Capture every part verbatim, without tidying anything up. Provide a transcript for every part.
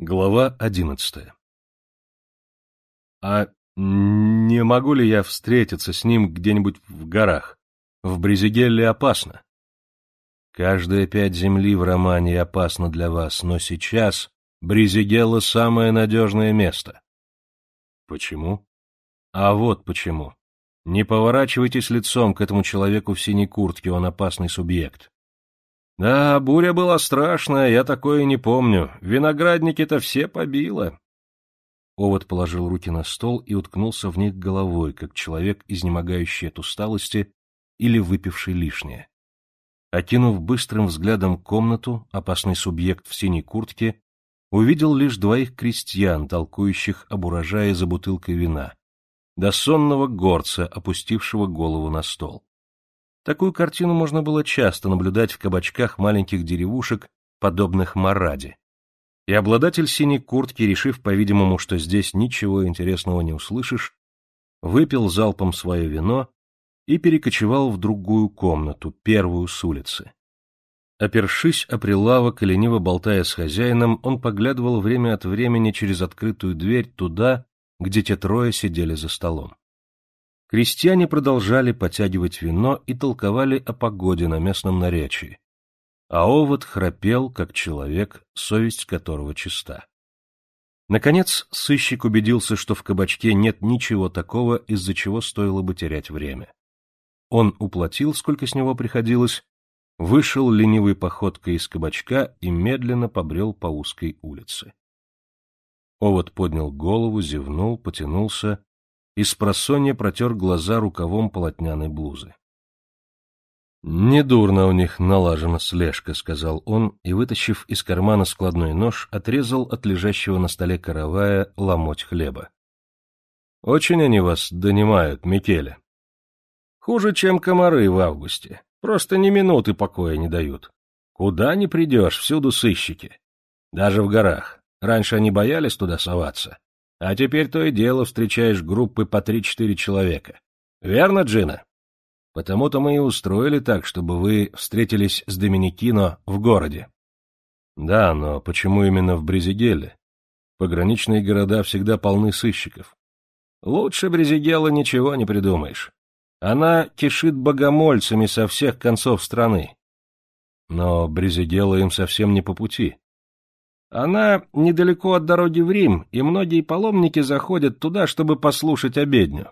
Глава одиннадцатая. А не могу ли я встретиться с ним где-нибудь в горах? В Брезигелле опасно. Каждая пять земли в романе опасна для вас, но сейчас Брезигелла — самое надежное место. Почему? А вот почему. Не поворачивайтесь лицом к этому человеку в синей куртке, он опасный субъект. Да, буря была страшная, я такое не помню. Виноградники-то все побило. Овод положил руки на стол и уткнулся в них головой, как человек, изнемогающий от усталости или выпивший лишнее. Окинув быстрым взглядом комнату, опасный субъект в синей куртке увидел лишь двоих крестьян, толкующих об урожае за бутылкой вина, до сонного горца, опустившего голову на стол. Такую картину можно было часто наблюдать в кабачках маленьких деревушек, подобных Мараде. И обладатель синей куртки, решив, по-видимому, что здесь ничего интересного не услышишь, выпил залпом свое вино и перекочевал в другую комнату, первую с улицы. Опершись о прилавок и лениво болтая с хозяином, он поглядывал время от времени через открытую дверь туда, где те трое сидели за столом. Крестьяне продолжали потягивать вино и толковали о погоде на местном наречии, а овод храпел, как человек, совесть которого чиста. Наконец сыщик убедился, что в кабачке нет ничего такого, из-за чего стоило бы терять время. Он уплатил, сколько с него приходилось, вышел ленивой походкой из кабачка и медленно побрел по узкой улице. Овод поднял голову, зевнул, потянулся и спросонья протер глаза рукавом полотняной блузы. — Недурно у них налажена слежка, — сказал он, и, вытащив из кармана складной нож, отрезал от лежащего на столе каравая ломоть хлеба. — Очень они вас донимают, Микеле. — Хуже, чем комары в августе. Просто ни минуты покоя не дают. Куда ни придешь, всюду сыщики. Даже в горах. Раньше они боялись туда соваться. А теперь то и дело встречаешь группы по три-четыре человека. Верно, Джина? Потому-то мы и устроили так, чтобы вы встретились с Доминикино в городе. Да, но почему именно в Брезигелле? Пограничные города всегда полны сыщиков. Лучше Брезигелла ничего не придумаешь. Она кишит богомольцами со всех концов страны. Но Брезигелла им совсем не по пути. Она недалеко от дороги в Рим, и многие паломники заходят туда, чтобы послушать обедню.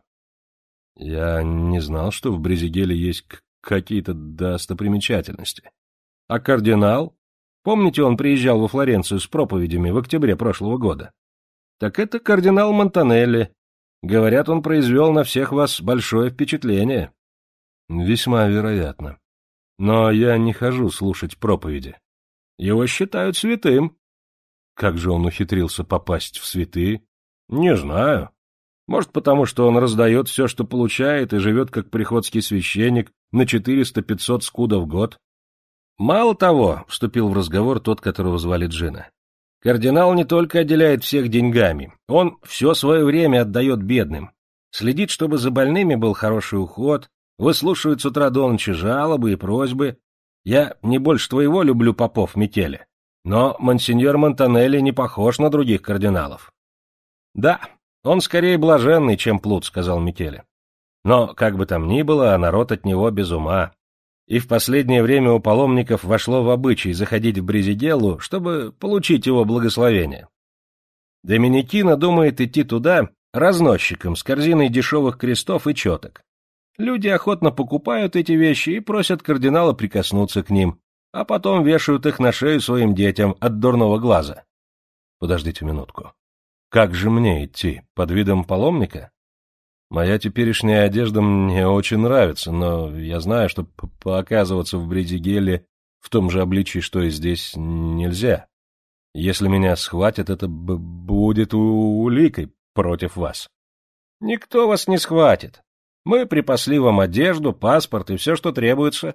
Я не знал, что в Брезигелле есть какие-то достопримечательности. А кардинал? Помните, он приезжал во Флоренцию с проповедями в октябре прошлого года? Так это кардинал Монтанелли. Говорят, он произвел на всех вас большое впечатление. Весьма вероятно. Но я не хожу слушать проповеди. Его считают святым. Как же он ухитрился попасть в святые? Не знаю. Может, потому что он раздает все, что получает, и живет как приходский священник на четыреста-пятьсот скуда в год. Мало того, вступил в разговор тот, которого звали Джина, кардинал не только отделяет всех деньгами, он все свое время отдает бедным. Следит, чтобы за больными был хороший уход, выслушивает с утра до ночи жалобы и просьбы. Я не больше твоего люблю попов, Микеле. Но монсеньор Монтанелли не похож на других кардиналов. — Да, он скорее блаженный, чем плут, — сказал Микеле. Но, как бы там ни было, народ от него без ума. И в последнее время у паломников вошло в обычай заходить в Брезигеллу, чтобы получить его благословение. Доминикино думает идти туда разносчиком с корзиной дешевых крестов и четок. Люди охотно покупают эти вещи и просят кардинала прикоснуться к ним, а потом вешают их на шею своим детям от дурного глаза. Подождите минутку. Как же мне идти? Под видом паломника? Моя теперешняя одежда мне очень нравится, но я знаю, что показываться в Брезигелле в том же обличии, что и здесь, нельзя. Если меня схватят, это будет уликой против вас. Никто вас не схватит. Мы припасли вам одежду, паспорт и все, что требуется.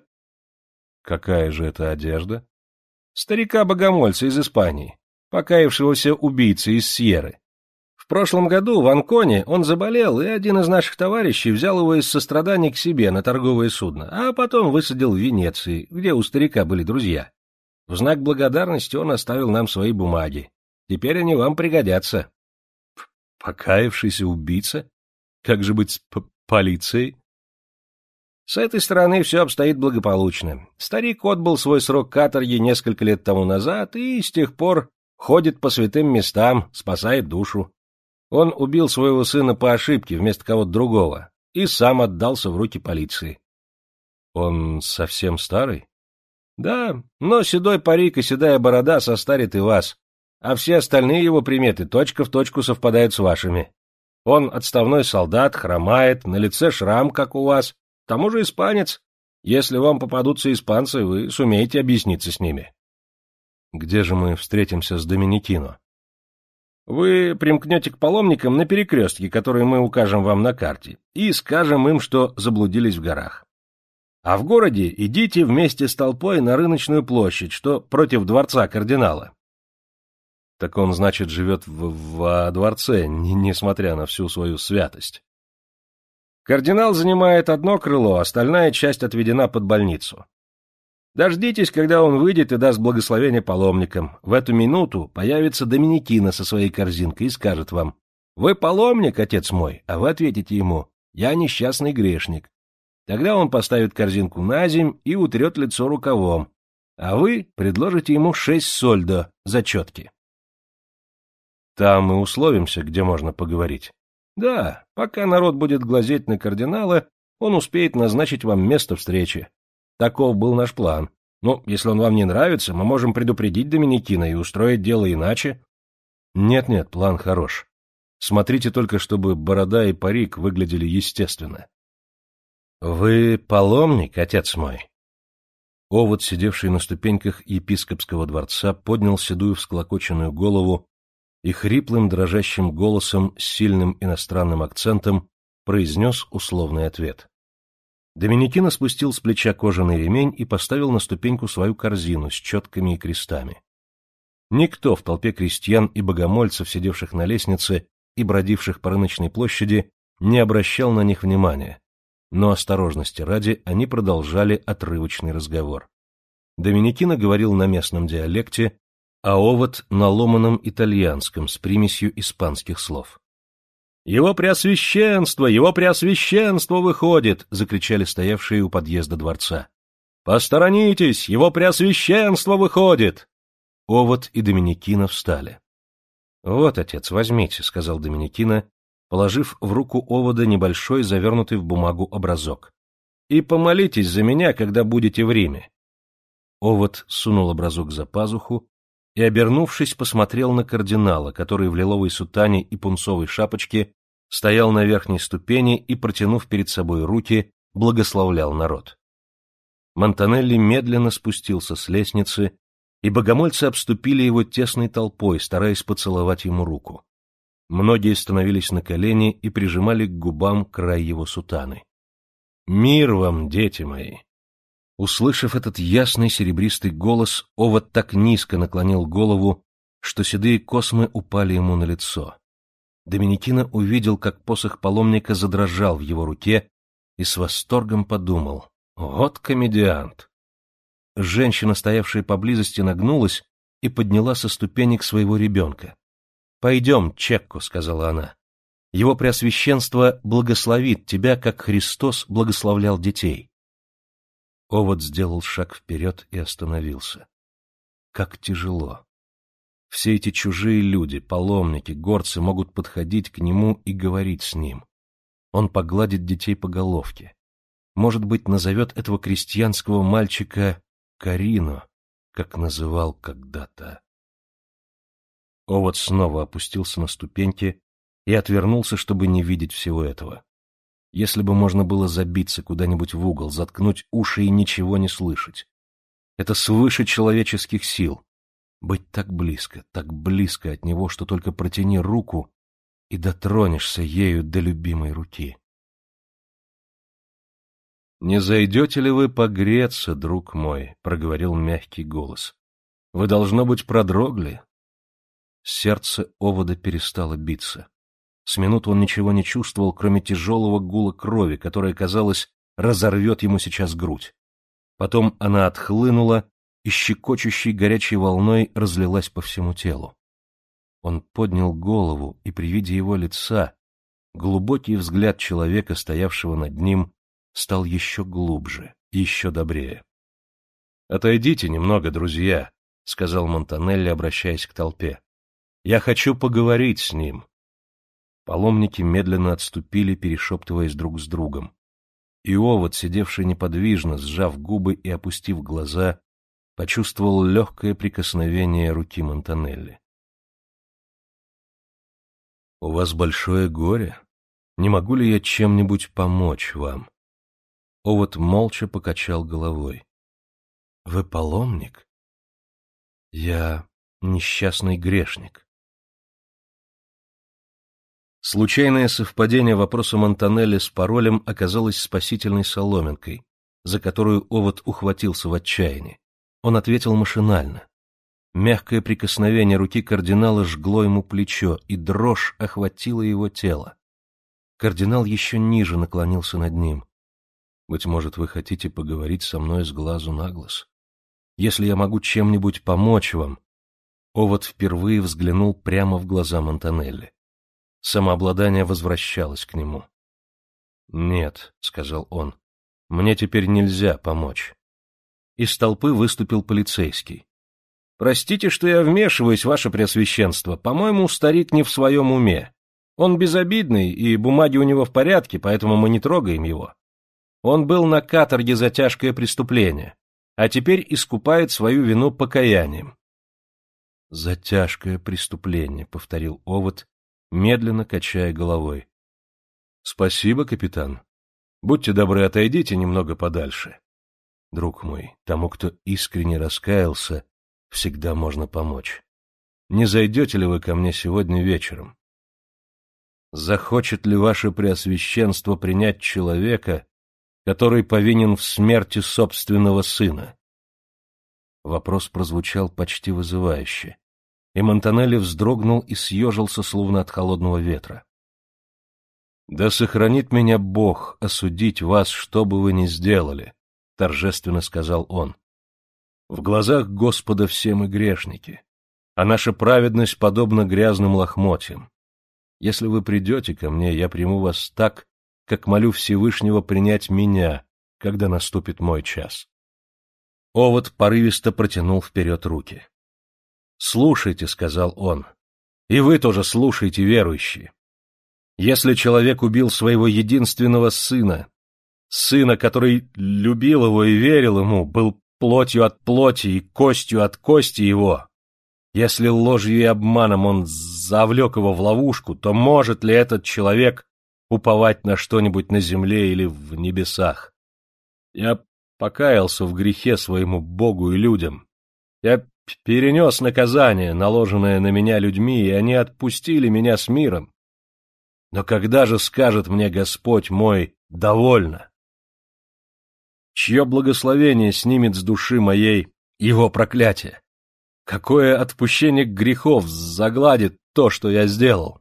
Какая же это одежда? Старика-богомольца из Испании, покаявшегося убийцы из Сьерры. В прошлом году в Анконе он заболел, и один из наших товарищей взял его из сострадания к себе на торговое судно, а потом высадил в Венеции, где у старика были друзья. В знак благодарности он оставил нам свои бумаги. Теперь они вам пригодятся. — Покаявшийся убийца? Как же быть с п полицией? С этой стороны все обстоит благополучно. Старик отбыл свой срок каторги несколько лет тому назад и с тех пор ходит по святым местам, спасает душу. Он убил своего сына по ошибке вместо кого-то другого и сам отдался в руки полиции. Он совсем старый? Да, но седой парик и седая борода состарит и вас, а все остальные его приметы точка в точку совпадают с вашими. Он отставной солдат, хромает, на лице шрам, как у вас, к тому же испанец. Если вам попадутся испанцы, вы сумеете объясниться с ними. Где же мы встретимся с Доминикино? Вы примкнете к паломникам на перекрестке, который мы укажем вам на карте, и скажем им, что заблудились в горах. А в городе идите вместе с толпой на рыночную площадь, что против дворца кардинала. Так он, значит, живет в, во дворце, не, несмотря на всю свою святость. Кардинал занимает одно крыло, остальная часть отведена под больницу. Дождитесь, когда он выйдет и даст благословение паломникам. В эту минуту появится Доминикино со своей корзинкой и скажет вам: «Вы паломник, отец мой», а вы ответите ему: «Я несчастный грешник». Тогда он поставит корзинку на земь и утрет лицо рукавом, а вы предложите ему шесть сольдо за четки. Там мы условимся, где можно поговорить. Да, пока народ будет глазеть на кардинала, он успеет назначить вам место встречи. Таков был наш план. Ну, если он вам не нравится, мы можем предупредить Доминикино и устроить дело иначе. Нет-нет, план хорош. Смотрите только, чтобы борода и парик выглядели естественно. Вы паломник, отец мой? Овод, сидевший на ступеньках епископского дворца, поднял седую всклокоченную голову и хриплым дрожащим голосом с сильным иностранным акцентом произнес условный ответ. Доминикино спустил с плеча кожаный ремень и поставил на ступеньку свою корзину с четками и крестами. Никто в толпе крестьян и богомольцев, сидевших на лестнице и бродивших по рыночной площади, не обращал на них внимания, но осторожности ради они продолжали отрывочный разговор. Доминикино говорил на местном диалекте, а Овод — на ломаном итальянском с примесью испанских слов. «Его преосвященство! Его преосвященство выходит!» — закричали стоявшие у подъезда дворца. «Посторонитесь! Его преосвященство выходит!» Овод и Доминикино встали. «Вот, отец, возьмите», — сказал Доминикино, положив в руку Овода небольшой, завернутый в бумагу образок. «И помолитесь за меня, когда будете в Риме». Овод сунул образок за пазуху и, обернувшись, посмотрел на кардинала, который в лиловой сутане и пунцовой шапочке стоял на верхней ступени и, протянув перед собой руки, благословлял народ. Монтанелли медленно спустился с лестницы, и богомольцы обступили его тесной толпой, стараясь поцеловать ему руку. Многие становились на колени и прижимали к губам край его сутаны. «Мир вам, дети мои!» Услышав этот ясный серебристый голос, Овод так низко наклонил голову, что седые космы упали ему на лицо. Доминикино увидел, как посох паломника задрожал в его руке, и с восторгом подумал: «Вот комедиант!» Женщина, стоявшая поблизости, нагнулась и подняла со ступенек своего ребенка. «Пойдем, Чекко», — сказала она. «Его Преосвященство благословит тебя, как Христос благословлял детей». Овод сделал шаг вперед и остановился. Как тяжело. Все эти чужие люди, паломники, горцы могут подходить к нему и говорить с ним. Он погладит детей по головке. Может быть, назовет этого крестьянского мальчика Карино, как называл когда-то. Овод снова опустился на ступеньки и отвернулся, чтобы не видеть всего этого. Если бы можно было забиться куда-нибудь в угол, заткнуть уши и ничего не слышать. Это свыше человеческих сил. Быть так близко, так близко от него, что только протяни руку и дотронешься ею до любимой руки. «Не зайдете ли вы погреться, друг мой?» — проговорил мягкий голос. «Вы, должно быть, продрогли». Сердце Овода перестало биться. С минут он ничего не чувствовал, кроме тяжелого гула крови, которая, казалось, разорвет ему сейчас грудь. Потом она отхлынула и щекочущей горячей волной разлилась по всему телу. Он поднял голову, и при виде его лица глубокий взгляд человека, стоявшего над ним, стал еще глубже, еще добрее. — Отойдите немного, друзья, — сказал Монтанелли, обращаясь к толпе. — Я хочу поговорить с ним. Паломники медленно отступили, перешептываясь друг с другом. И овод, сидевший неподвижно, сжав губы и опустив глаза, почувствовал легкое прикосновение руки Монтанелли. — У вас большое горе. Не могу ли я чем-нибудь помочь вам? Овод молча покачал головой. — Вы паломник? — Я несчастный грешник. Случайное совпадение вопроса Монтанелли с паролем оказалось спасительной соломинкой, за которую овод ухватился в отчаянии. Он ответил машинально. Мягкое прикосновение руки кардинала жгло ему плечо, и дрожь охватила его тело. Кардинал еще ниже наклонился над ним. — Быть может, вы хотите поговорить со мной с глазу на глаз? Если я могу чем-нибудь помочь вам... Овод впервые взглянул прямо в глаза Монтанелли. Самообладание возвращалось к нему. — Нет, — сказал он, — мне теперь нельзя помочь. Из толпы выступил полицейский. — Простите, что я вмешиваюсь, ваше преосвященство. По-моему, старик не в своем уме. Он безобидный, и бумаги у него в порядке, поэтому мы не трогаем его. Он был на каторге за тяжкое преступление, а теперь искупает свою вину покаянием. — За тяжкое преступление, — повторил овод, медленно качая головой. — Спасибо, капитан. Будьте добры, отойдите немного подальше. Друг мой, тому, кто искренне раскаялся, всегда можно помочь. Не зайдете ли вы ко мне сегодня вечером? Захочет ли ваше преосвященство принять человека, который повинен в смерти собственного сына? Вопрос прозвучал почти вызывающе, и Монтанелли вздрогнул и съежился, словно от холодного ветра. — Да сохранит меня Бог осудить вас, что бы вы ни сделали, — торжественно сказал он. — В глазах Господа все мы грешники, а наша праведность подобна грязным лохмотьям. Если вы придете ко мне, я приму вас так, как молю Всевышнего принять меня, когда наступит мой час. Овод порывисто протянул вперед руки. — Слушайте, — сказал он, — и вы тоже слушайте, верующие. Если человек убил своего единственного сына, сына, который любил его и верил ему, был плотью от плоти и костью от кости его, если ложью и обманом он завлек его в ловушку, то может ли этот человек уповать на что-нибудь на земле или в небесах? Я покаялся в грехе своему Богу и людям. Я перенес наказание, наложенное на меня людьми, и они отпустили меня с миром. Но когда же скажет мне Господь мой «довольно»? Чье благословение снимет с души моей его проклятие? Какое отпущение грехов загладит то, что я сделал?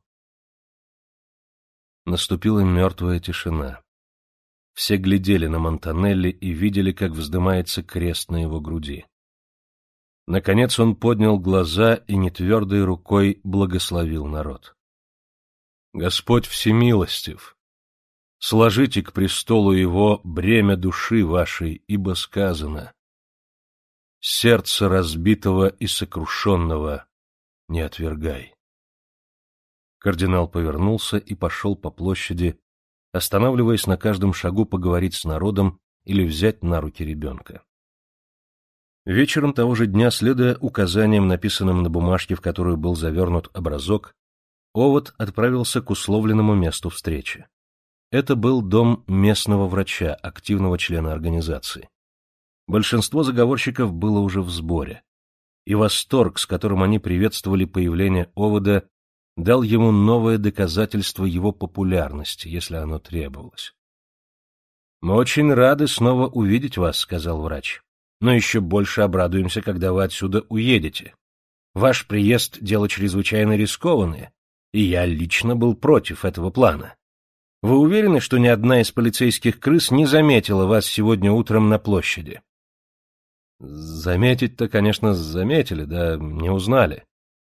Наступила мертвая тишина. Все глядели на Монтанелли и видели, как вздымается крест на его груди. Наконец он поднял глаза и нетвердой рукой благословил народ. Господь всемилостив, сложите к престолу его бремя души вашей, ибо сказано: сердце разбитого и сокрушенного не отвергай. Кардинал повернулся и пошел по площади, останавливаясь на каждом шагу поговорить с народом или взять на руки ребенка. Вечером того же дня, следуя указаниям, написанным на бумажке, в которую был завернут образок, овод отправился к условленному месту встречи. Это был дом местного врача, активного члена организации. Большинство заговорщиков было уже в сборе, и восторг, с которым они приветствовали появление овода, дал ему новое доказательство его популярности, если оно требовалось. «Мы очень рады снова увидеть вас», — сказал врач, «но еще больше обрадуемся, когда вы отсюда уедете. Ваш приезд — дело чрезвычайно рискованное, и я лично был против этого плана. Вы уверены, что ни одна из полицейских крыс не заметила вас сегодня утром на площади?» «Заметить-то, конечно, заметили, да не узнали.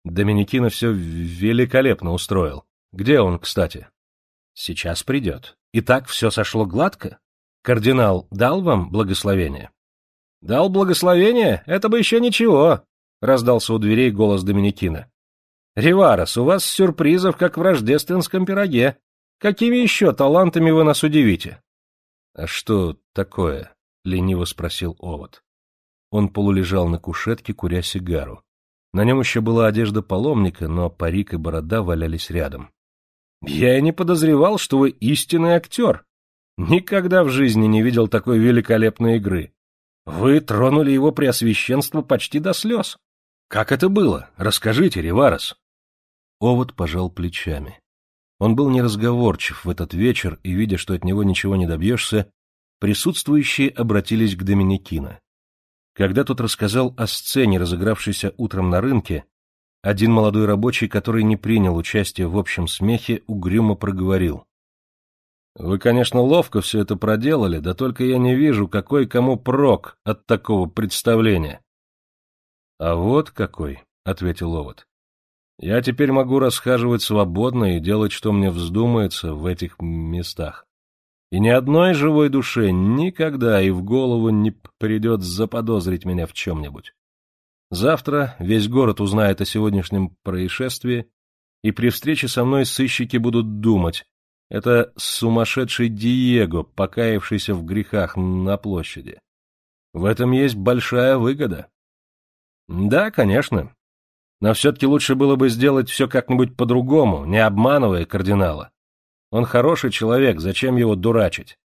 Доминикино все великолепно устроил. Где он, кстати? Сейчас придет. И так все сошло гладко? Кардинал дал вам благословение? Дал благословение? Это бы еще ничего, раздался у дверей голос Доминикино. Риварес, у вас сюрпризов, как в рождественском пироге. Какими еще талантами вы нас удивите? А что такое? Лениво спросил Овод. Он полулежал на кушетке, куря сигару. На нем еще была одежда паломника, но парик и борода валялись рядом. — Я и не подозревал, что вы истинный актер. Никогда в жизни не видел такой великолепной игры. Вы тронули его преосвященство почти до слез. Как это было? Расскажите, Риварес. Овод пожал плечами. Он был неразговорчив в этот вечер, и, видя, что от него ничего не добьешься, присутствующие обратились к Доминикино. Когда тот рассказал о сцене, разыгравшейся утром на рынке, один молодой рабочий, который не принял участие в общем смехе, угрюмо проговорил. — Вы, конечно, ловко все это проделали, да только я не вижу, какой кому прок от такого представления. — А вот какой, — ответил Овод. — Я теперь могу расхаживать свободно и делать, что мне вздумается в этих местах. И ни одной живой душе никогда и в голову не придет заподозрить меня в чем-нибудь. Завтра весь город узнает о сегодняшнем происшествии, и при встрече со мной сыщики будут думать, это сумасшедший Диего, покаявшийся в грехах на площади. В этом есть большая выгода. Да, конечно. Но все-таки лучше было бы сделать все как-нибудь по-другому, не обманывая кардинала. Он хороший человек, зачем его дурачить?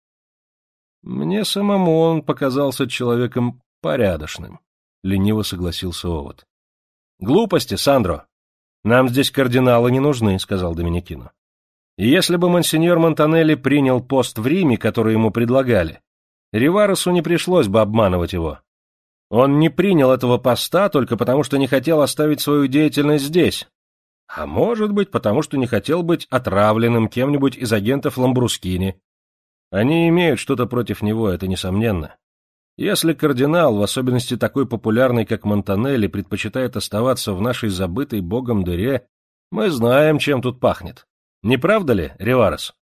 Мне самому он показался человеком порядочным, — лениво согласился Овод. — Глупости, Сандро. Нам здесь кардиналы не нужны, — сказал Доминикино. И если бы монсеньор Монтанелли принял пост в Риме, который ему предлагали, Риваресу не пришлось бы обманывать его. Он не принял этого поста только потому, что не хотел оставить свою деятельность здесь. А может быть, потому что не хотел быть отравленным кем-нибудь из агентов Ламбрускини. Они имеют что-то против него, это несомненно. Если кардинал, в особенности такой популярный, как Монтанелли, предпочитает оставаться в нашей забытой богом дыре, мы знаем, чем тут пахнет. Не правда ли, Риварес?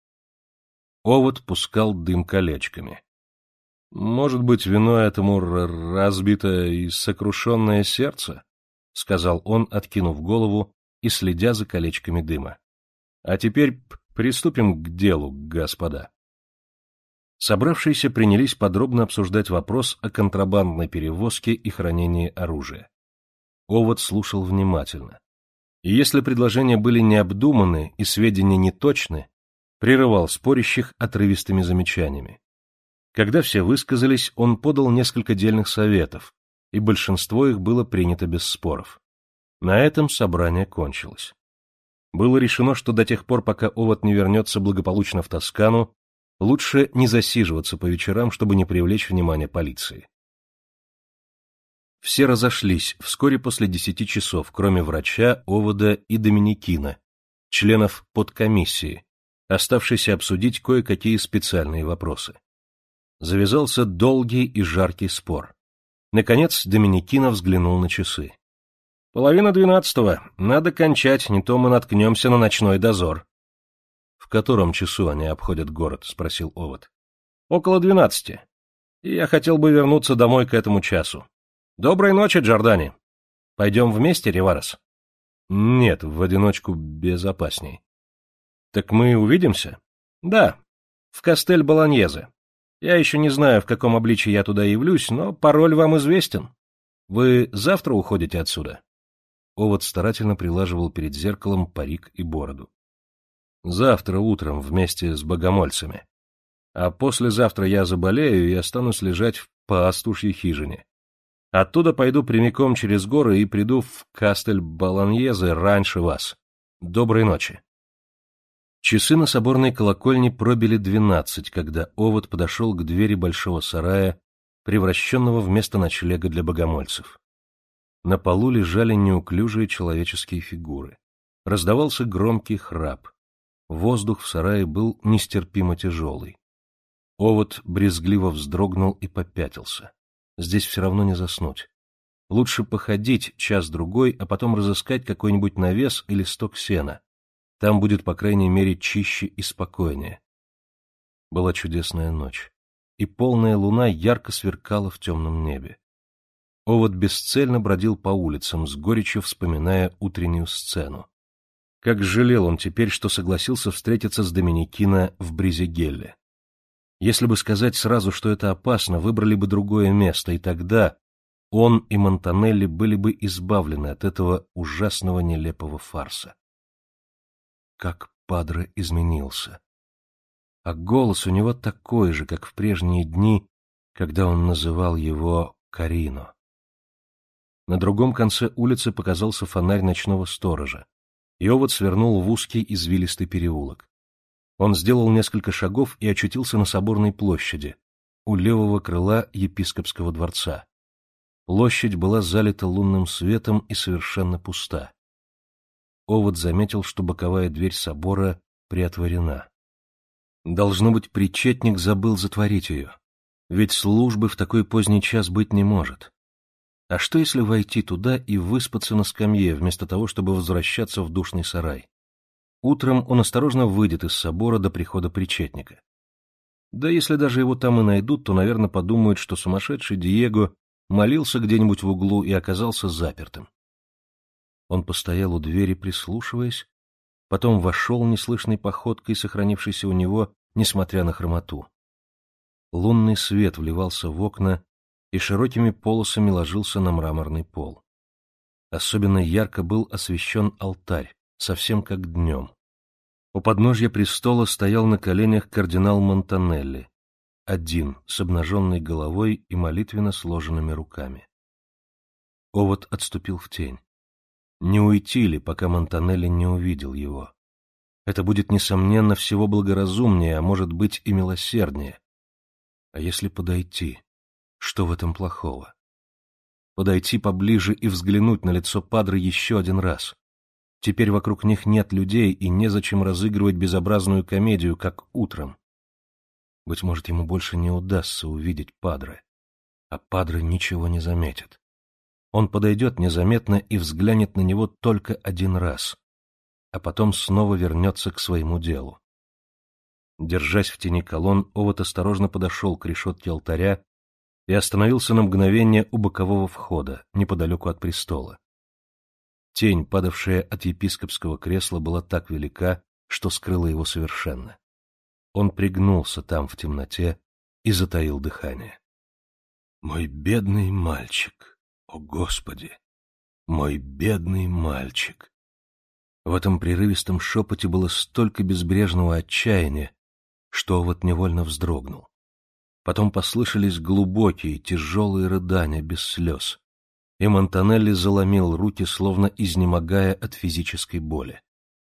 Овод пускал дым колечками. Может быть, виной этому разбитое и сокрушенное сердце? — сказал он, откинув голову и следя за колечками дыма. — А теперь приступим к делу, господа. Собравшиеся принялись подробно обсуждать вопрос о контрабандной перевозке и хранении оружия. Овод слушал внимательно. И если предложения были необдуманы и сведения неточны, прерывал спорящих отрывистыми замечаниями. Когда все высказались, он подал несколько дельных советов, и большинство их было принято без споров. На этом собрание кончилось. Было решено, что до тех пор, пока Овод не вернется благополучно в Тоскану, лучше не засиживаться по вечерам, чтобы не привлечь внимание полиции. Все разошлись вскоре после десяти часов, кроме врача, Овода и Доминикино, членов подкомиссии, оставшейся обсудить кое-какие специальные вопросы. Завязался долгий и жаркий спор. Наконец Доминикино взглянул на часы. — Половина двенадцатого. Надо кончать, не то мы наткнемся на ночной дозор. — В котором часу они обходят город? — спросил Овод. — Около двенадцати. И я хотел бы вернуться домой к этому часу. Доброй ночи, Джордани. Пойдем вместе, Риварес? — Нет, в одиночку безопасней. — Так мы увидимся? — Да, в Кастель-Болоньезе. Я еще не знаю, в каком обличии я туда явлюсь, но пароль вам известен. Вы завтра уходите отсюда? Овод старательно прилаживал перед зеркалом парик и бороду. — Завтра утром вместе с богомольцами. А послезавтра я заболею и останусь лежать в пастушьей хижине. Оттуда пойду прямиком через горы и приду в Кастель-Болоньезе раньше вас. Доброй ночи. Часы на соборной колокольне пробили двенадцать, когда Овод подошел к двери большого сарая, превращенного в место ночлега для богомольцев. На полу лежали неуклюжие человеческие фигуры. Раздавался громкий храп. Воздух в сарае был нестерпимо тяжелый. Овод брезгливо вздрогнул и попятился. Здесь все равно не заснуть. Лучше походить час-другой, а потом разыскать какой-нибудь навес или сток сена. Там будет, по крайней мере, чище и спокойнее. Была чудесная ночь, и полная луна ярко сверкала в темном небе. Овод бесцельно бродил по улицам, с горечью вспоминая утреннюю сцену. Как жалел он теперь, что согласился встретиться с Доминикино в Бризигелле. Если бы сказать сразу, что это опасно, выбрали бы другое место, и тогда он и Монтанелли были бы избавлены от этого ужасного нелепого фарса. Как Падре изменился! А голос у него такой же, как в прежние дни, когда он называл его Карино. На другом конце улицы показался фонарь ночного сторожа, и Овод свернул в узкий извилистый переулок. Он сделал несколько шагов и очутился на Соборной площади, у левого крыла епископского дворца. Площадь была залита лунным светом и совершенно пуста. Овод заметил, что боковая дверь собора приотворена. Должно быть, причетник забыл затворить ее, ведь службы в такой поздний час быть не может. А что, если войти туда и выспаться на скамье, вместо того, чтобы возвращаться в душный сарай? Утром он осторожно выйдет из собора до прихода причетника. Да если даже его там и найдут, то, наверное, подумают, что сумасшедший Диего молился где-нибудь в углу и оказался запертым. Он постоял у двери, прислушиваясь, потом вошел неслышной походкой, сохранившейся у него, несмотря на хромоту. Лунный свет вливался в окна и широкими полосами ложился на мраморный пол. Особенно ярко был освещен алтарь, совсем как днем. У подножья престола стоял на коленях кардинал Монтанелли, один, с обнаженной головой и молитвенно сложенными руками. Овод отступил в тень. Не уйти ли, пока Монтанелли не увидел его? Это будет, несомненно, всего благоразумнее, а может быть и милосерднее. А если подойти? Что в этом плохого? Подойти поближе и взглянуть на лицо Падре еще один раз. Теперь вокруг них нет людей, и незачем разыгрывать безобразную комедию, как утром. Быть может, ему больше не удастся увидеть Падре, а Падре ничего не заметит. Он подойдет незаметно и взглянет на него только один раз, а потом снова вернется к своему делу. Держась в тени колонн, Овод осторожно подошел к решетке алтаря и остановился на мгновение у бокового входа, неподалеку от престола. Тень, падавшая от епископского кресла, была так велика, что скрыла его совершенно. Он пригнулся там в темноте и затаил дыхание. «Мой бедный мальчик! О, Господи! Мой бедный мальчик!» В этом прерывистом шепоте было столько безбрежного отчаяния, что Овод невольно вздрогнул. Потом послышались глубокие, тяжелые рыдания без слез, и Монтанелли заломил руки, словно изнемогая от физической боли.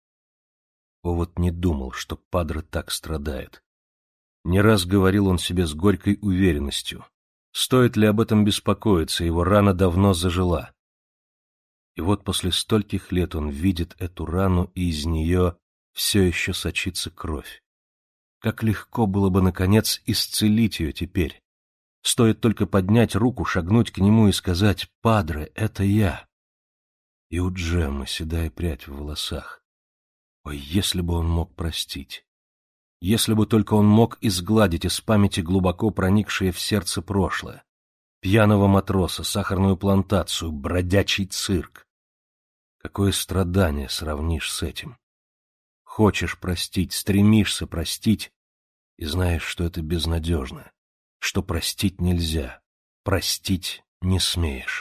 Овод не думал, что Падре так страдает. Не раз говорил он себе с горькой уверенностью: стоит ли об этом беспокоиться, его рана давно зажила. И вот после стольких лет он видит эту рану, и из нее все еще сочится кровь. Как легко было бы, наконец, исцелить ее теперь. Стоит только поднять руку, шагнуть к нему и сказать: «Падре, это я». И у Джеммы седая прядь в волосах. Ой, если бы он мог простить! Если бы только он мог изгладить из памяти глубоко проникшее в сердце прошлое. Пьяного матроса, сахарную плантацию, бродячий цирк. Какое страдание сравнишь с этим? Хочешь простить, стремишься простить, и знаешь, что это безнадежно, что простить нельзя, простить не смеешь.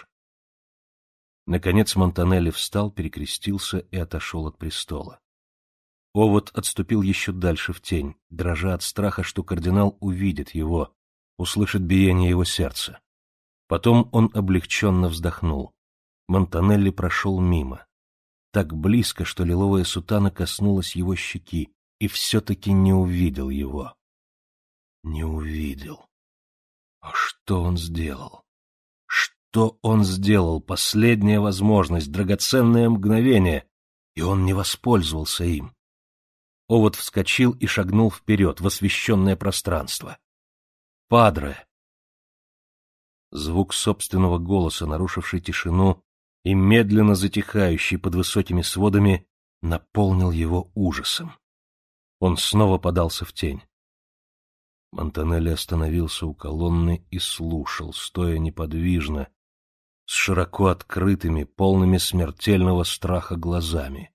Наконец Монтанелли встал, перекрестился и отошел от престола. Овод отступил еще дальше в тень, дрожа от страха, что кардинал увидит его, услышит биение его сердца. Потом он облегченно вздохнул. Монтанелли прошел мимо. Так близко, что лиловая сутана коснулась его щеки, и все-таки не увидел его. Не увидел. А что он сделал? Что он сделал? Последняя возможность, драгоценное мгновение, и он не воспользовался им. Овод вскочил и шагнул вперед в освещенное пространство. «Падре!» Звук собственного голоса, нарушивший тишину и медленно затихающий под высокими сводами, наполнил его ужасом. Он снова подался в тень. Монтанелли остановился у колонны и слушал, стоя неподвижно, с широко открытыми, полными смертельного страха глазами.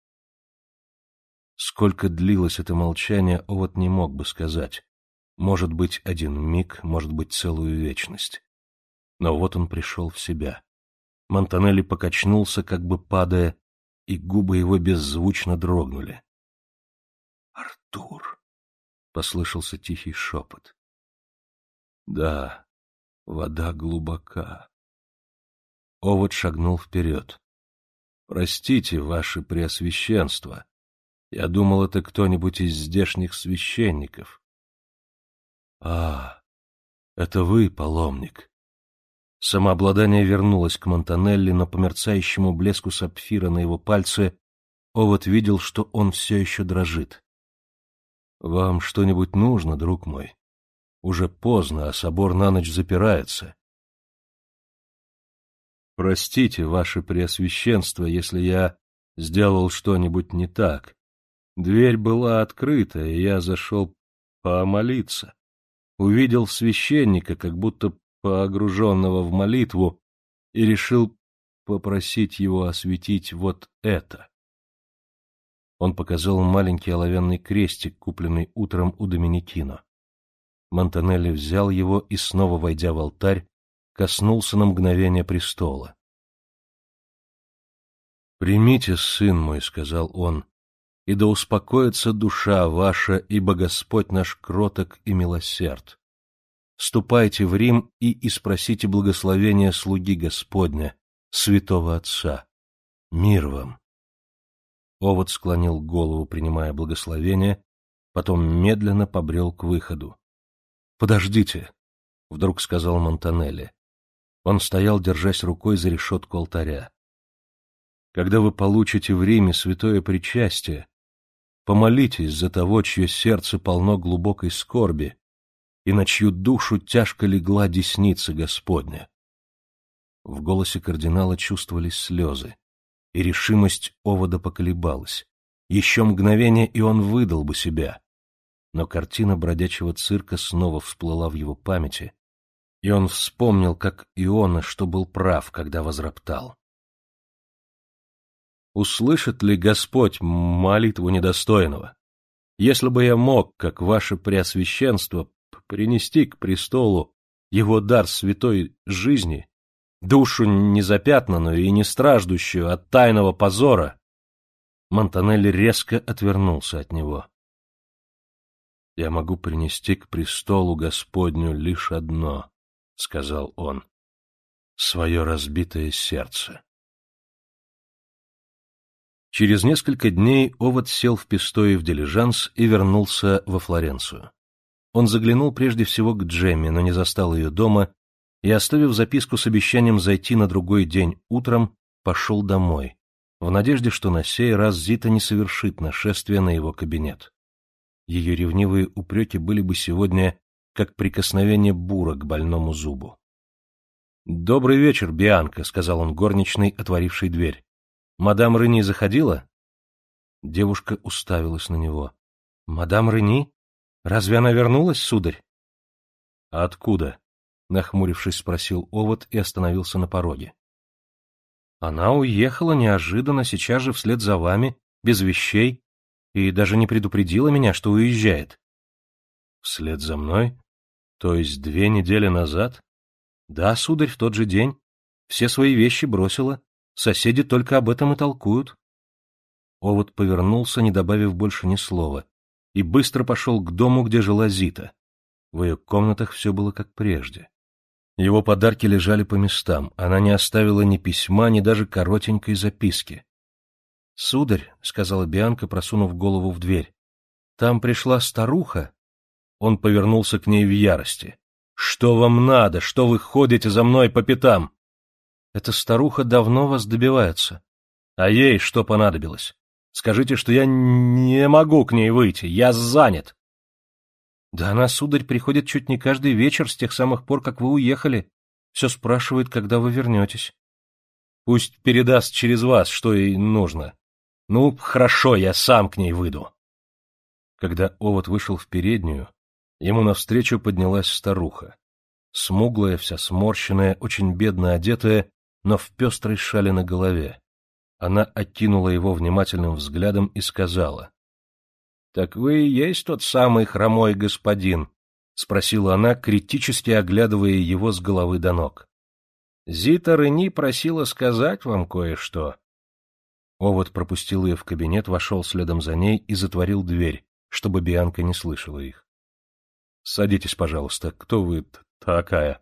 Сколько длилось это молчание, Овод не мог бы сказать. Может быть, один миг, может быть, целую вечность. Но вот он пришел в себя. Монтанелли покачнулся, как бы падая, и губы его беззвучно дрогнули. «Артур!» — послышался тихий шепот. «Да, вода глубока». Овод шагнул вперед. «Простите, ваше преосвященство. Я думал, это кто-нибудь из здешних священников». «А, это вы, паломник». Самообладание вернулось к Монтанелли, но по мерцающему блеску сапфира на его пальце Овод видел, что он все еще дрожит. «Вам что-нибудь нужно, друг мой? Уже поздно, а собор на ночь запирается». «Простите, ваше преосвященство, если я сделал что-нибудь не так. Дверь была открыта, и я зашел помолиться. Увидел священника, как будто погруженного в молитву, и решил попросить его осветить вот это». Он показал маленький оловянный крестик, купленный утром у Доминикино. Монтанелли взял его и, снова войдя в алтарь, коснулся на мгновение престола. «Примите, сын мой, — сказал он, — и да успокоится душа ваша, ибо Господь наш кроток и милосерд. Ступайте в Рим и испросите благословения слуги Господня, святого Отца. Мир вам!» Овод склонил голову, принимая благословение, потом медленно побрел к выходу. «Подождите!» — вдруг сказал Монтанелли. Он стоял, держась рукой за решетку алтаря. «Когда вы получите в Риме святое причастие, помолитесь за того, чье сердце полно глубокой скорби и на чью душу тяжко легла десница Господня». В голосе кардинала чувствовались слезы, и решимость Овода поколебалась. Еще мгновение, и он выдал бы себя. Но картина бродячего цирка снова всплыла в его памяти, и он вспомнил, как Иона, что был прав, когда возроптал. «Услышит ли Господь молитву недостойного? Если бы я мог, как ваше преосвященство, принести к престолу его дар святой жизни, душу незапятнанную и не страждущую от тайного позора». Монтанелли резко отвернулся от него. «Я могу принести к престолу Господню лишь одно, — сказал он, — свое разбитое сердце». Через несколько дней Овод сел в Пистое в дилижанс и вернулся во Флоренцию. Он заглянул прежде всего к Джемме, но не застал ее дома, и, оставив записку с обещанием зайти на другой день утром, пошел домой, в надежде, что на сей раз Зита не совершит нашествие на его кабинет. Ее ревнивые упреки были бы сегодня как прикосновение бура к больному зубу. «Добрый вечер, Бианка», — сказал он горничной, отворившей дверь. «Мадам Рени заходила?» Девушка уставилась на него. «Мадам Рени? Разве она вернулась, сударь?» «А откуда?» — нахмурившись, спросил Овод и остановился на пороге. «Она уехала неожиданно, сейчас же вслед за вами, без вещей, и даже не предупредила меня, что уезжает». «Вслед за мной? То есть две недели назад?» «Да, сударь, в тот же день. Все свои вещи бросила. Соседи только об этом и толкуют». Овод повернулся, не добавив больше ни слова, и быстро пошел к дому, где жила Зита. В ее комнатах все было как прежде. Его подарки лежали по местам, она не оставила ни письма, ни даже коротенькой записки. «Сударь», — сказала Бианка, просунув голову в дверь, — «там пришла старуха». Он повернулся к ней в ярости. «Что вам надо? Что вы ходите за мной по пятам?» «Эта старуха давно вас добивается». «А ей что понадобилось? Скажите, что я не могу к ней выйти, я занят». «Да она, сударь, приходит чуть не каждый вечер с тех самых пор, как вы уехали. Все спрашивает, когда вы вернетесь. Пусть передаст через вас, что ей нужно. Ну, хорошо, я сам к ней выйду. Когда Овод вышел в переднюю, ему навстречу поднялась старуха. Смуглая, вся сморщенная, очень бедно одетая, но в пестрой шале на голове. Она окинула его внимательным взглядом и сказала: — Так вы и есть тот самый хромой господин? — спросила она, критически оглядывая его с головы до ног. — Зита Рени просила сказать вам кое-что. Овод пропустил ее в кабинет, вошел следом за ней и затворил дверь, чтобы Бианка не слышала их. — Садитесь, пожалуйста. Кто вы такая?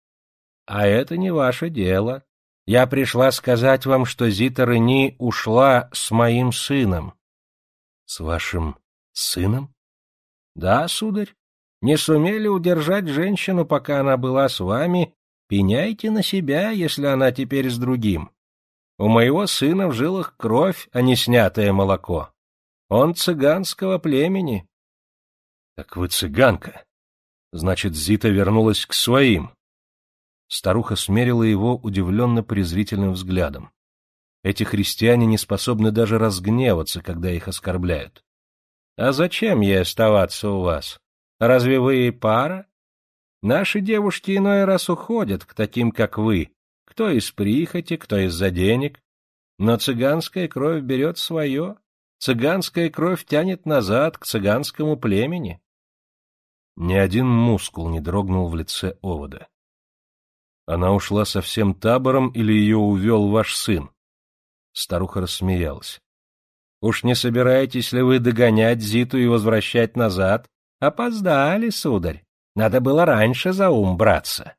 — А это не ваше дело. Я пришла сказать вам, что Зита Рени ушла с моим сыном. — С вашим сыном? — Да, сударь. Не сумели удержать женщину, пока она была с вами, пеняйте на себя, если она теперь с другим. У моего сына в жилах кровь, а не снятое молоко. Он цыганского племени. — Так вы цыганка. Значит, Зита вернулась к своим. Старуха смерила его удивленно-презрительным взглядом. Эти христиане не способны даже разгневаться, когда их оскорбляют. — А зачем ей оставаться у вас? Разве вы и пара? Наши девушки иной раз уходят к таким, как вы, кто из прихоти, кто из-за денег. Но цыганская кровь берет свое. Цыганская кровь тянет назад к цыганскому племени. Ни один мускул не дрогнул в лице Овода. Она ушла со всем табором или ее увел ваш сын? Старуха рассмеялась. Уж не собираетесь ли вы догонять Зиту и возвращать назад? Опоздали, сударь. Надо было раньше за ум браться.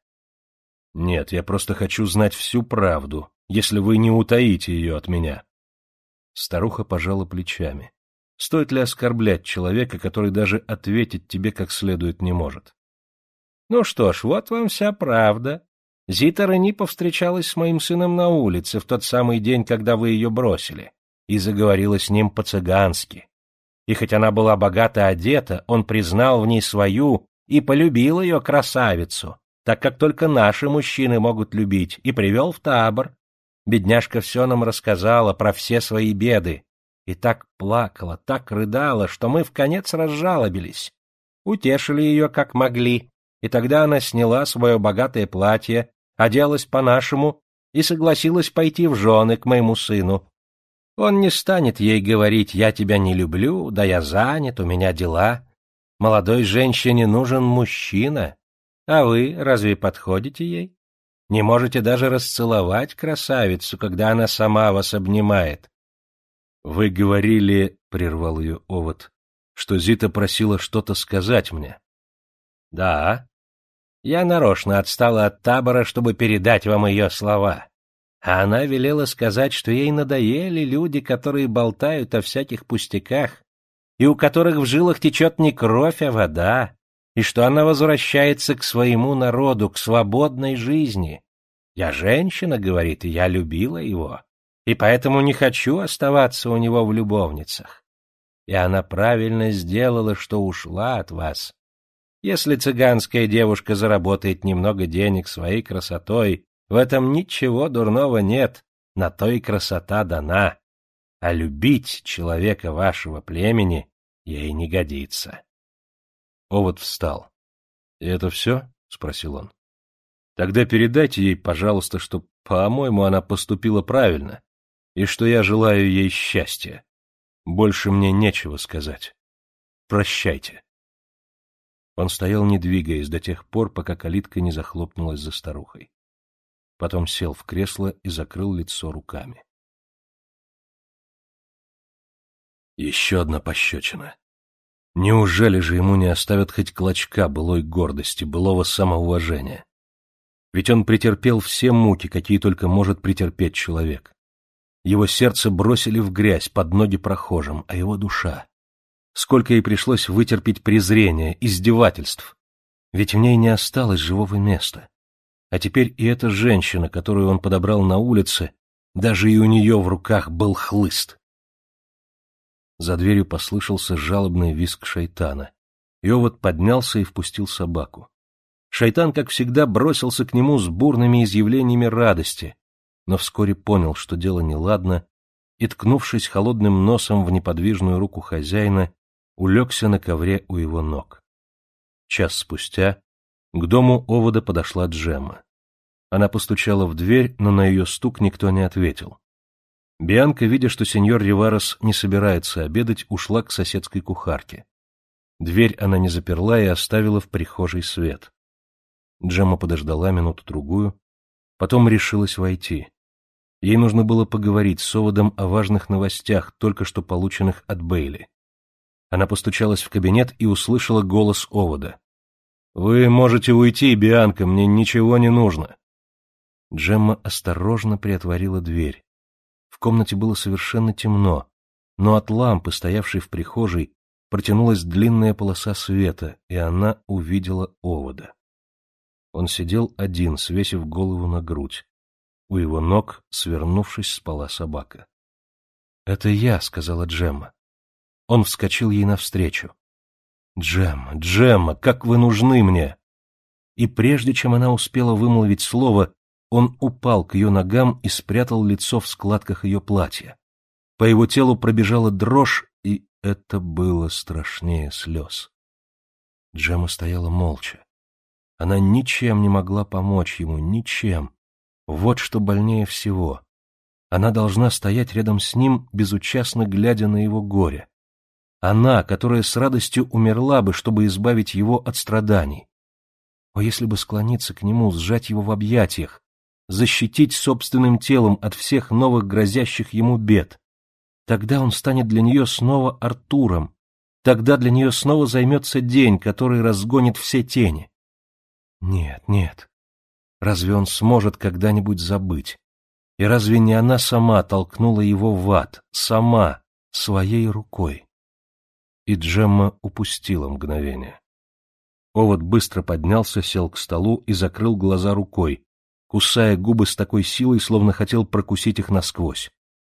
Нет, я просто хочу знать всю правду, если вы не утаите ее от меня. Старуха пожала плечами. Стоит ли оскорблять человека, который даже ответить тебе как следует не может? Ну что ж, вот вам вся правда. Зита Рени повстречалась с моим сыном на улице в тот самый день, когда вы ее бросили, и заговорила с ним по-цыгански. И хоть она была богато одета, он признал в ней свою и полюбил ее красавицу, так как только наши мужчины могут любить, и привел в табор. Бедняжка все нам рассказала про все свои беды, и так плакала, так рыдала, что мы вконец разжалобились. Утешили ее как могли, и тогда она сняла свое богатое платье, оделась по-нашему и согласилась пойти в жены к моему сыну. Он не станет ей говорить: «Я тебя не люблю, да я занят, у меня дела». Молодой женщине нужен мужчина, а вы разве подходите ей? Не можете даже расцеловать красавицу, когда она сама вас обнимает. — Вы говорили, — прервал ее Овод, — что Зита просила что-то сказать мне. — Да. Я нарочно отстала от табора, чтобы передать вам ее слова. А она велела сказать, что ей надоели люди, которые болтают о всяких пустяках, и у которых в жилах течет не кровь, а вода, и что она возвращается к своему народу, к свободной жизни. Я женщина, говорит, и я любила его, и поэтому не хочу оставаться у него в любовницах. И она правильно сделала, что ушла от вас. Если цыганская девушка заработает немного денег своей красотой, в этом ничего дурного нет, на то и красота дана. А любить человека вашего племени ей не годится. Овод встал. — И это все? — спросил он. — Тогда передайте ей, пожалуйста, что, по-моему, она поступила правильно, и что я желаю ей счастья. Больше мне нечего сказать. Прощайте. Он стоял, не двигаясь, до тех пор, пока калитка не захлопнулась за старухой. Потом сел в кресло и закрыл лицо руками. Еще одна пощечина. Неужели же ему не оставят хоть клочка былой гордости, былого самоуважения? Ведь он претерпел все муки, какие только может претерпеть человек. Его сердце бросили в грязь под ноги прохожим, а его душа... Сколько ей пришлось вытерпеть презрения, издевательств. Ведь в ней не осталось живого места. А теперь и эта женщина, которую он подобрал на улице, даже и у нее в руках был хлыст. За дверью послышался жалобный визг шайтана. И Овод поднялся и впустил собаку. Шайтан, как всегда, бросился к нему с бурными изъявлениями радости, но вскоре понял, что дело неладно, и, ткнувшись холодным носом в неподвижную руку хозяина, улегся на ковре у его ног. Час спустя к дому овода подошла Джемма. Она постучала в дверь, но на ее стук никто не ответил. Бианка, видя, что сеньор Риварес не собирается обедать, ушла к соседской кухарке. Дверь она не заперла и оставила в прихожей свет. Джемма подождала минуту-другую, потом решилась войти. Ей нужно было поговорить с оводом о важных новостях, только что полученных от Бейли. Она постучалась в кабинет и услышала голос овода. «Вы можете уйти, Бианка, мне ничего не нужно». Джемма осторожно приотворила дверь. В комнате было совершенно темно, но от лампы, стоявшей в прихожей, протянулась длинная полоса света, и она увидела овода. Он сидел один, свесив голову на грудь. У его ног, свернувшись, спала собака. — Это я, — сказала Джемма. Он вскочил ей навстречу. — Джемма, Джемма, как вы нужны мне! И прежде чем она успела вымолвить слово, он упал к ее ногам и спрятал лицо в складках ее платья. По его телу пробежала дрожь, и это было страшнее слез. Джемма стояла молча. Она ничем не могла помочь ему, ничем. Вот что больнее всего. Она должна стоять рядом с ним, безучастно глядя на его горе. Она, которая с радостью умерла бы, чтобы избавить его от страданий. О, если бы склониться к нему, сжать его в объятиях, защитить собственным телом от всех новых грозящих ему бед. Тогда он станет для нее снова Артуром, тогда для нее снова займется день, который разгонит все тени. Нет, нет. Разве он сможет когда-нибудь забыть? И разве не она сама толкнула его в ад, сама, своей рукой? И Джемма упустила мгновение. Овод быстро поднялся, сел к столу и закрыл глаза рукой, кусая губы с такой силой, словно хотел прокусить их насквозь.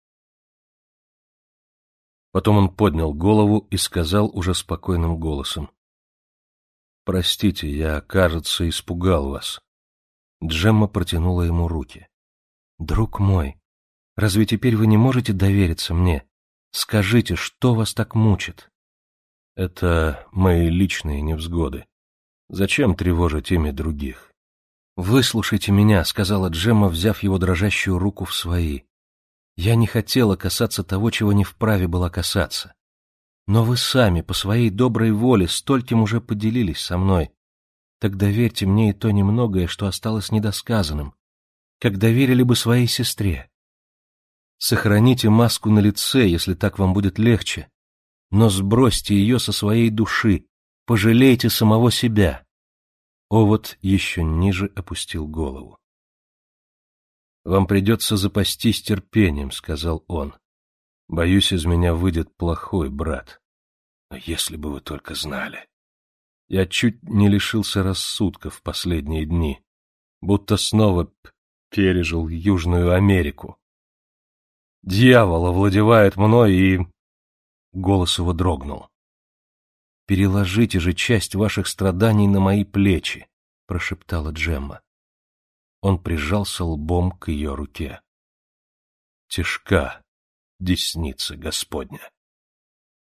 Потом он поднял голову и сказал уже спокойным голосом: «Простите, я, кажется, испугал вас». Джемма протянула ему руки. «Друг мой, разве теперь вы не можете довериться мне? Скажите, что вас так мучит?» «Это мои личные невзгоды. Зачем тревожить ими других?» «Выслушайте меня», — сказала Джемма, взяв его дрожащую руку в свои. «Я не хотела касаться того, чего не вправе была касаться. Но вы сами, по своей доброй воле, стольким уже поделились со мной. Так доверьте мне и то немногое, что осталось недосказанным, как доверили бы своей сестре. Сохраните маску на лице, если так вам будет легче, но сбросьте ее со своей души, пожалейте самого себя». Овод еще ниже опустил голову. «Вам придется запастись терпением», — сказал он. «Боюсь, из меня выйдет плохой брат. Но если бы вы только знали. Я чуть не лишился рассудка в последние дни, будто снова пережил Южную Америку. Дьявол овладевает мной и...» Голос его дрогнул. «Переложите же часть ваших страданий на мои плечи», — прошептала Джемма. Он прижался лбом к ее руке. «Тяжка десница Господня».